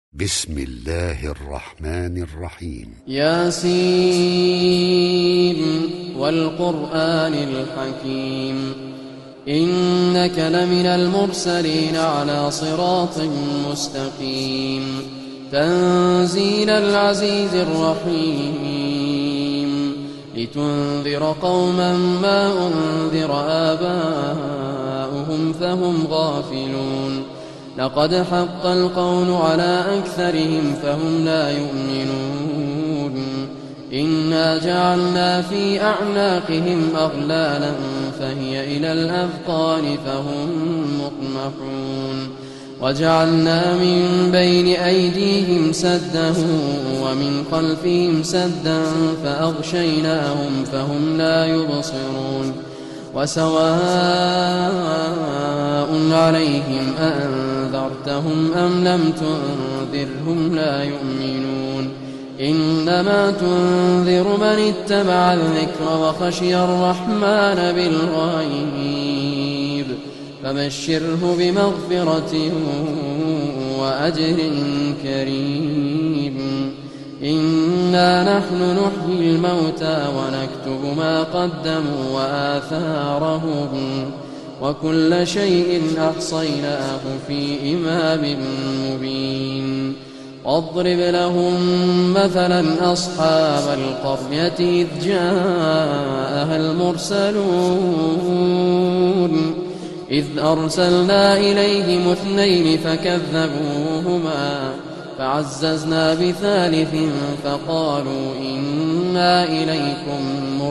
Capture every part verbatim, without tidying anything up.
بسم الله الرحمن الرحيم. ياسين والقرآن الحكيم إنك لمن المرسلين على صراط مستقيم تنزيل العزيز الرحيم لتنذر قوما ما أنذر آباؤهم فهم غافلون لقد حق القول على أكثرهم فهم لا يؤمنون إنا جعلنا في أعناقهم أغلالا فهي إلى الأذقان فهم مقمحون وجعلنا من بين أيديهم سدا ومن خلفهم سدا فأغشيناهم فهم لا يبصرون وسواء عليهم أأنذرتهم أم لم تنذرهم لا يؤمنون إنما تنذر من اتبع الذكر وخشي الرحمن بالغيب فبشره بمغفرة وأجر كريم إنا نحن نحيي الموتى ونكتب ما قدموا وآثارهم وكل شيء أحصيناه في إمام مبين واضرب لهم مثلا أصحاب القرية إذ جاءها المرسلون إذ أرسلنا إليهم اثنين فكذبوهما فعززنا بثالث فقالوا إنا إليكم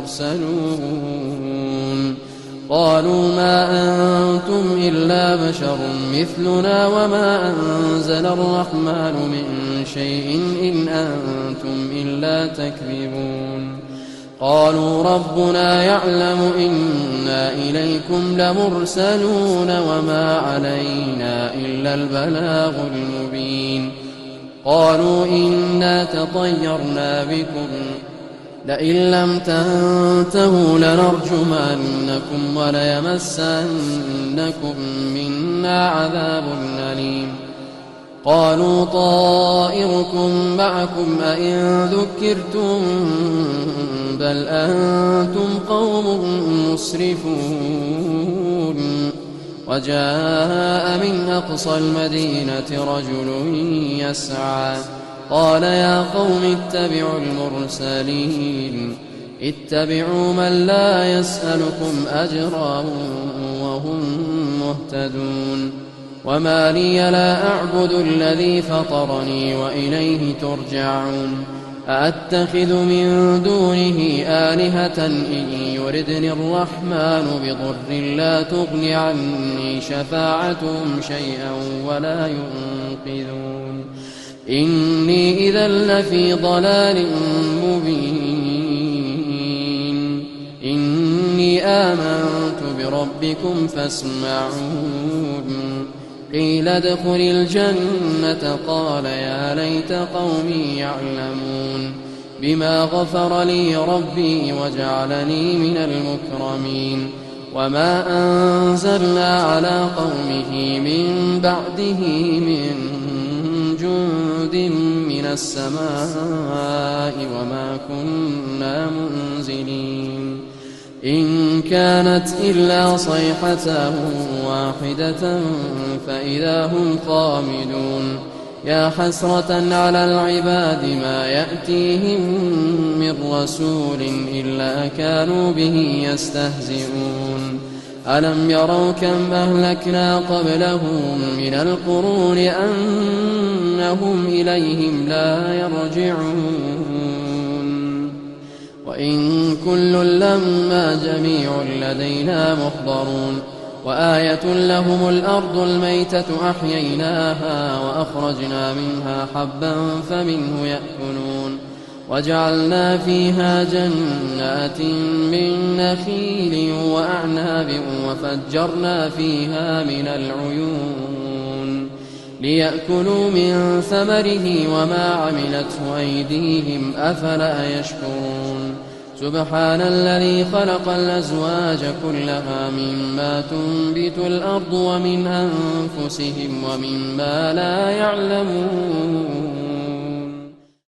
مرسلون قالوا ما أنتم إلا بشر مثلنا وما أنزل الرحمن من شيء إن أنتم إلا تكذبون قالوا ربنا يعلم إنا إليكم لمرسلون وما علينا إلا البلاغ المبين قالوا إنا تطيرنا بكم لئن لم تنتهوا لنرجمنكم وليمسنكم منا عذاب أليم قالوا طائركم معكم أئن ذكرتم بل أنتم قوم مسرفون وجاء من أقصى المدينة رجل يسعى قال يا قوم اتبعوا المرسلين اتبعوا من لا يسألكم أجرا وهم مهتدون وما لي لا أعبد الذي فطرني وإليه ترجعون أأتخذ من دونه آلهة إن يردني الرحمن بضر لا تغن عني شفاعتهم شيئا ولا ينقذون إني إذا لفي ضلال مبين إني آمنت بربكم فاسمعون قيل ادخل الجنة قال يا ليت قومي يعلمون بما غفر لي ربي وجعلني من المكرمين وما أنزلنا على قومه من بعده من جند من السماء وما كنا منزلين إن كانت إلا صيحة واحدة فإذا هم خامدون يا حسرة على العباد ما يأتيهم من رسول إلا كانوا به يستهزئون ألم يروا كم أهلكنا قبلهم من القرون أنهم إليهم لا يرجعون وإن كل لما جميع لدينا محضرون وآية لهم الأرض الميتة أحييناها وأخرجنا منها حبا فمنه يأكلون وجعلنا فيها جنات من نخيل وأعناب وفجرنا فيها من العيون ليأكلوا من ثمره وما عملته أيديهم أفلا يشكرون سبحان الذي خلق الأزواج كلها مما تنبت الأرض ومن أنفسهم ومما لا يعلمون